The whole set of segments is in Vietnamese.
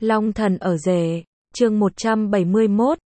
Long thần ở rể, chương 171,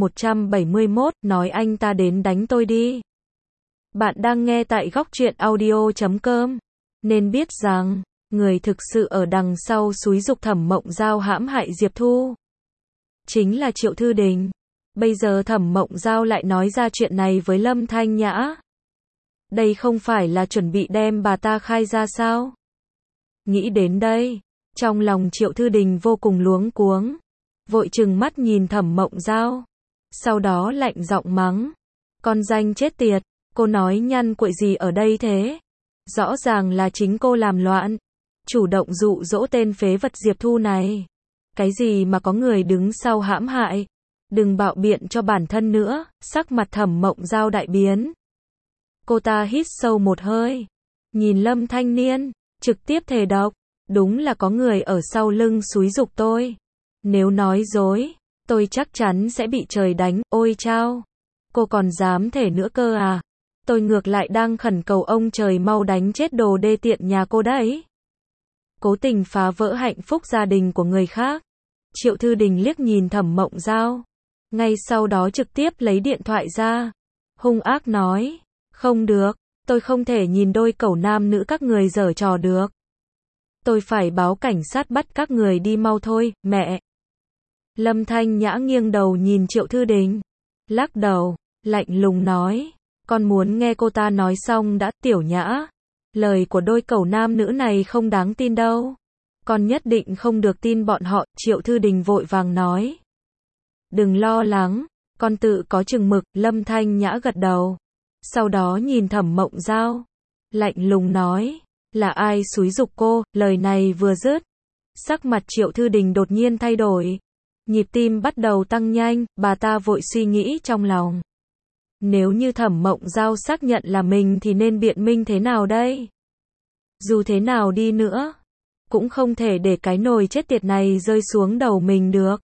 C171, nói anh ta đến đánh tôi đi. Bạn đang nghe tại góc truyện audio.com. Nên biết rằng, người thực sự ở đằng sau xúi giục Thẩm Mộng Giao hãm hại Diệp Thu chính là Triệu Thư Đình. Bây giờ Thẩm Mộng Giao lại nói ra chuyện này với Lâm Thanh Nhã. Đây không phải là chuẩn bị đem bà ta khai ra sao? Nghĩ đến đây, trong lòng Triệu Thư Đình vô cùng luống cuống, vội trừng mắt nhìn Thẩm Mộng Giao, sau đó lạnh giọng mắng, con danh chết tiệt, cô nói nhăn cuội gì ở đây thế? Rõ ràng là chính cô làm loạn, chủ động dụ dỗ tên phế vật Diệp Thu này. Cái gì mà có người đứng sau hãm hại? Đừng bạo biện cho bản thân nữa. Sắc mặt Thẩm Mộng Giao đại biến. Cô ta hít sâu một hơi, nhìn Lâm Thanh Niên, trực tiếp thề độc, đúng là có người ở sau lưng xúi giục tôi. Nếu nói dối, tôi chắc chắn sẽ bị trời đánh. Ôi chao, cô còn dám thề nữa cơ à? Tôi ngược lại đang khẩn cầu ông trời mau đánh chết đồ đê tiện nhà cô đấy. Cố tình phá vỡ hạnh phúc gia đình của người khác. Triệu Thư Đình liếc nhìn Thẩm Mộng Giao, ngay sau đó trực tiếp lấy điện thoại ra, hung ác nói, không được, tôi không thể nhìn đôi cẩu nam nữ các người giở trò được. Tôi phải báo cảnh sát bắt các người đi mau thôi, mẹ. Lâm Thanh Nhã nghiêng đầu nhìn Triệu Thư Đình, lắc đầu, lạnh lùng nói, con muốn nghe cô ta nói xong đã. Tiểu Nhã, lời của đôi cẩu nam nữ này không đáng tin đâu. Con nhất định không được tin bọn họ. Triệu Thư Đình vội vàng nói, đừng lo lắng, con tự có chừng mực. Lâm Thanh Nhã gật đầu, sau đó nhìn Thẩm Mộng Giao, lạnh lùng nói, là ai xúi giục cô? Lời này vừa dứt, sắc mặt Triệu Thư Đình đột nhiên thay đổi, nhịp tim bắt đầu tăng nhanh. Bà ta vội suy nghĩ trong lòng, nếu như Thẩm Mộng Giao xác nhận là mình thì nên biện minh thế nào đây? Dù thế nào đi nữa, cũng không thể để cái nồi chết tiệt này rơi xuống đầu mình được.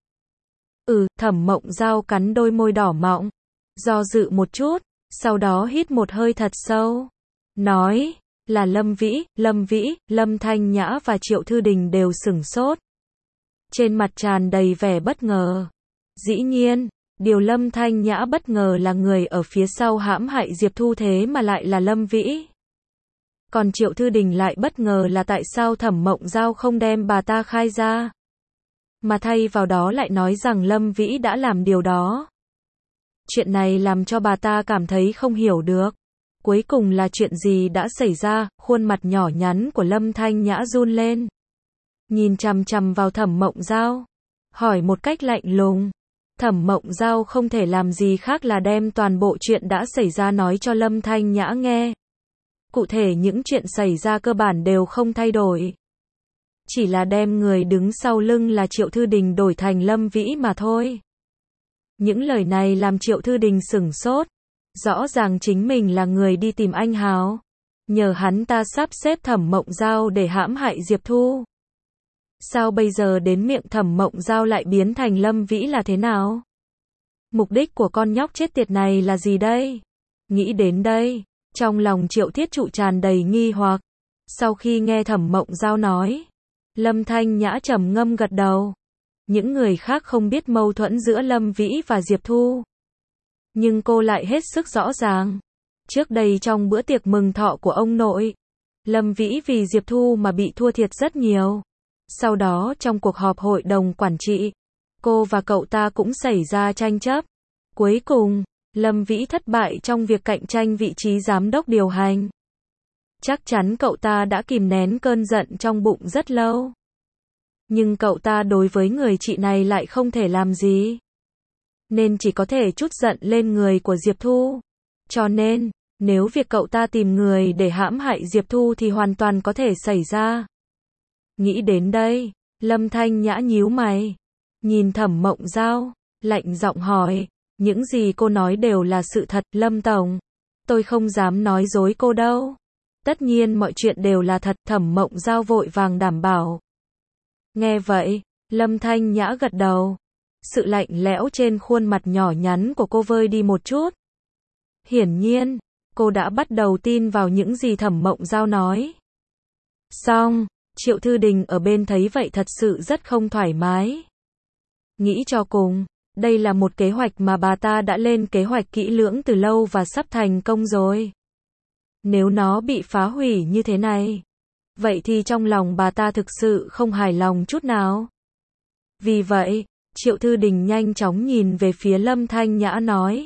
Thẩm Mộng Giao cắn đôi môi đỏ mọng, do dự một chút, sau đó hít một hơi thật sâu, nói, là Lâm Vĩ. Lâm Thanh Nhã và Triệu Thư Đình đều sửng sốt, trên mặt tràn đầy vẻ bất ngờ. Dĩ nhiên, điều Lâm Thanh Nhã bất ngờ là người ở phía sau hãm hại Diệp Thu thế mà lại là Lâm Vĩ. Còn Triệu Thư Đình lại bất ngờ là tại sao Thẩm Mộng Giao không đem bà ta khai ra, mà thay vào đó lại nói rằng Lâm Vĩ đã làm điều đó. Chuyện này làm cho bà ta cảm thấy không hiểu được. Cuối cùng là chuyện gì đã xảy ra? Khuôn mặt nhỏ nhắn của Lâm Thanh Nhã run lên, nhìn chằm chằm vào Thẩm Mộng Giao, hỏi một cách lạnh lùng. Thẩm Mộng Giao không thể làm gì khác là đem toàn bộ chuyện đã xảy ra nói cho Lâm Thanh Nhã nghe. Cụ thể những chuyện xảy ra cơ bản đều không thay đổi, chỉ là đem người đứng sau lưng là Triệu Thư Đình đổi thành Lâm Vĩ mà thôi. Những lời này làm Triệu Thư Đình sửng sốt. Rõ ràng chính mình là người đi tìm anh Hào, nhờ hắn ta sắp xếp Thẩm Mộng Giao để hãm hại Diệp Thu. Sao bây giờ đến miệng Thẩm Mộng Giao lại biến thành Lâm Vĩ là thế nào? Mục đích của con nhóc chết tiệt này là gì đây? Nghĩ đến đây, trong lòng Triệu Thiết Trụ tràn đầy nghi hoặc. Sau khi nghe Thẩm Mộng Giao nói, Lâm Thanh Nhã trầm ngâm gật đầu. Những người khác không biết mâu thuẫn giữa Lâm Vĩ và Diệp Thu, nhưng cô lại hết sức rõ ràng. Trước đây trong bữa tiệc mừng thọ của ông nội, Lâm Vĩ vì Diệp Thu mà bị thua thiệt rất nhiều. Sau đó trong cuộc họp hội đồng quản trị, cô và cậu ta cũng xảy ra tranh chấp. Cuối cùng, Lâm Vĩ thất bại trong việc cạnh tranh vị trí giám đốc điều hành. Chắc chắn cậu ta đã kìm nén cơn giận trong bụng rất lâu. Nhưng cậu ta đối với người chị này lại không thể làm gì, nên chỉ có thể trút giận lên người của Diệp Thu. Cho nên, nếu việc cậu ta tìm người để hãm hại Diệp Thu thì hoàn toàn có thể xảy ra. Nghĩ đến đây, Lâm Thanh Nhã nhíu mày, nhìn Thẩm Mộng Giao, lạnh giọng hỏi, những gì cô nói đều là sự thật. Lâm Tổng, tôi không dám nói dối cô đâu. Tất nhiên mọi chuyện đều là thật. Thẩm Mộng Giao vội vàng đảm bảo. Nghe vậy, Lâm Thanh Nhã gật đầu. Sự lạnh lẽo trên khuôn mặt nhỏ nhắn của cô vơi đi một chút. Hiển nhiên, cô đã bắt đầu tin vào những gì Thẩm Mộng Giao nói. Xong, Triệu Thư Đình ở bên thấy vậy thật sự rất không thoải mái. Nghĩ cho cùng, đây là một kế hoạch mà bà ta đã lên kế hoạch kỹ lưỡng từ lâu và sắp thành công rồi. Nếu nó bị phá hủy như thế này, vậy thì trong lòng bà ta thực sự không hài lòng chút nào. Vì vậy, Triệu Thư Đình nhanh chóng nhìn về phía Lâm Thanh Nhã nói.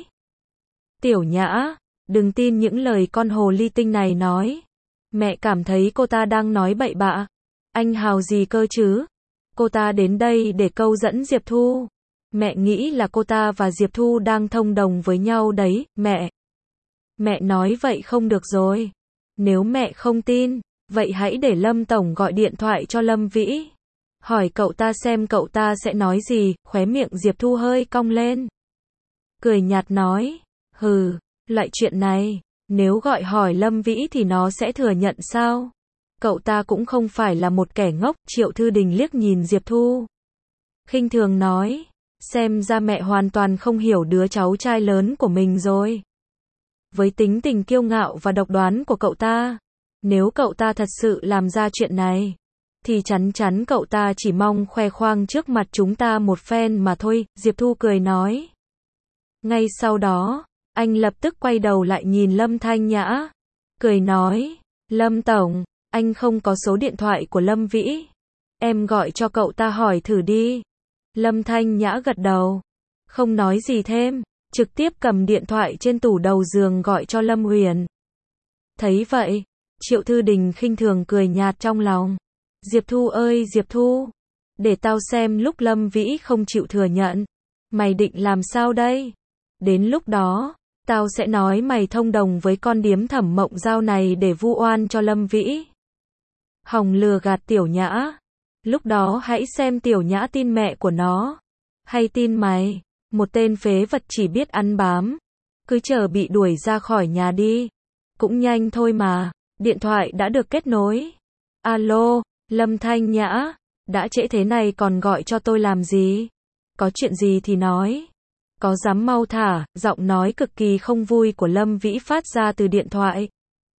Tiểu Nhã, đừng tin những lời con hồ ly tinh này nói. Mẹ cảm thấy cô ta đang nói bậy bạ. Anh hào gì cơ chứ? Cô ta đến đây để câu dẫn Diệp Thu. Mẹ nghĩ là cô ta và Diệp Thu đang thông đồng với nhau đấy, mẹ. Mẹ nói vậy không được rồi. Nếu mẹ không tin, vậy hãy để Lâm Tổng gọi điện thoại cho Lâm Vĩ. Hỏi cậu ta xem cậu ta sẽ nói gì, khóe miệng Diệp Thu hơi cong lên. Cười nhạt nói, hừ, loại chuyện này, nếu gọi hỏi Lâm Vĩ thì nó sẽ thừa nhận sao? Cậu ta cũng không phải là một kẻ ngốc, Triệu Thư Đình liếc nhìn Diệp Thu. Khinh thường nói, xem ra mẹ hoàn toàn không hiểu đứa cháu trai lớn của mình rồi. Với tính tình kiêu ngạo và độc đoán của cậu ta, nếu cậu ta thật sự làm ra chuyện này, thì chắn chắn cậu ta chỉ mong khoe khoang trước mặt chúng ta một phen mà thôi, Diệp Thu cười nói. Ngay sau đó, anh lập tức quay đầu lại nhìn Lâm Thanh Nhã, cười nói, Lâm Tổng, anh không có số điện thoại của Lâm Vĩ. Em gọi cho cậu ta hỏi thử đi. Lâm Thanh Nhã gật đầu, không nói gì thêm, trực tiếp cầm điện thoại trên tủ đầu giường gọi cho Lâm Huyền. Thấy vậy, Triệu Thư Đình khinh thường cười nhạt trong lòng. Diệp Thu ơi Diệp Thu, để tao xem lúc Lâm Vĩ không chịu thừa nhận, mày định làm sao đây? Đến lúc đó, tao sẽ nói mày thông đồng với con điếm Thẩm Mộng Giao này để vu oan cho Lâm Vĩ. Hòng lừa gạt Tiểu Nhã. Lúc đó hãy xem Tiểu Nhã tin mẹ của nó, hay tin mày, một tên phế vật chỉ biết ăn bám. Cứ chờ bị đuổi ra khỏi nhà đi. Cũng nhanh thôi mà, điện thoại đã được kết nối. Alo, Lâm Thanh Nhã, đã trễ thế này còn gọi cho tôi làm gì? Có chuyện gì thì nói. Có dám mau thả, giọng nói cực kỳ không vui của Lâm Vĩ phát ra từ điện thoại.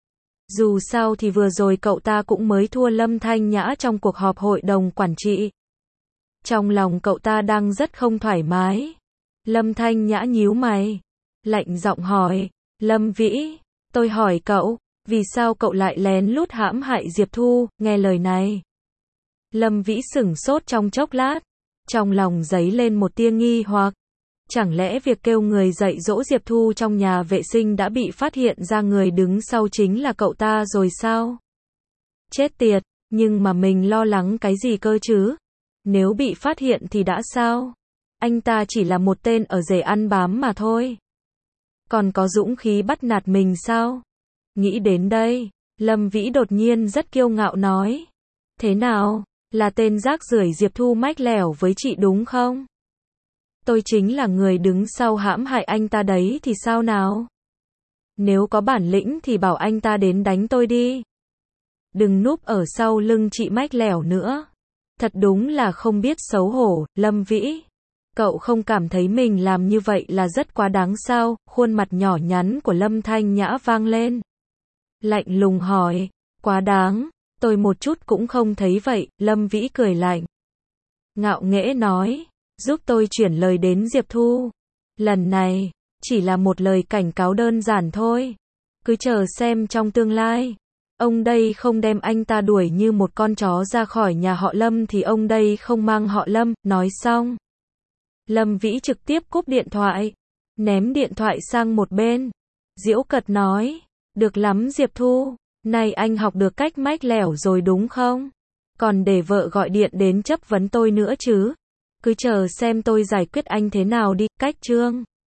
Dù sao thì vừa rồi cậu ta cũng mới thua Lâm Thanh Nhã trong cuộc họp hội đồng quản trị. Trong lòng cậu ta đang rất không thoải mái. Lâm Thanh Nhã nhíu mày, lạnh giọng hỏi, Lâm Vĩ, tôi hỏi cậu, vì sao cậu lại lén lút hãm hại Diệp Thu? Nghe lời này, Lâm Vĩ sửng sốt trong chốc lát, trong lòng dấy lên một tia nghi hoặc. Chẳng lẽ việc kêu người dạy dỗ Diệp Thu trong nhà vệ sinh đã bị phát hiện ra người đứng sau chính là cậu ta rồi sao? Chết tiệt, nhưng mà mình lo lắng cái gì cơ chứ? Nếu bị phát hiện thì đã sao? Anh ta chỉ là một tên ở rể ăn bám mà thôi. Còn có dũng khí bắt nạt mình sao? Nghĩ đến đây, Lâm Vĩ đột nhiên rất kiêu ngạo nói. Thế nào? Là tên rác rưởi Diệp Thu mách lẻo với chị đúng không? Tôi chính là người đứng sau hãm hại anh ta đấy thì sao nào? Nếu có bản lĩnh thì bảo anh ta đến đánh tôi đi. Đừng núp ở sau lưng chị mách lẻo nữa. Thật đúng là không biết xấu hổ, Lâm Vĩ. Cậu không cảm thấy mình làm như vậy là rất quá đáng sao? Khuôn mặt nhỏ nhắn của Lâm Thanh Nhã vang lên. Lạnh lùng hỏi, quá đáng, tôi một chút cũng không thấy vậy, Lâm Vĩ cười lạnh. Ngạo nghễ nói, giúp tôi chuyển lời đến Diệp Thu. Lần này, chỉ là một lời cảnh cáo đơn giản thôi. Cứ chờ xem trong tương lai, ông đây không đem anh ta đuổi như một con chó ra khỏi nhà họ Lâm thì ông đây không mang họ Lâm. Nói xong, Lâm Vĩ trực tiếp cúp điện thoại, ném điện thoại sang một bên. Giễu cợt nói, được lắm Diệp Thu, này anh học được cách mách lẻo rồi đúng không? Còn để vợ gọi điện đến chất vấn tôi nữa chứ? Cứ chờ xem tôi giải quyết anh thế nào đi. Cách chương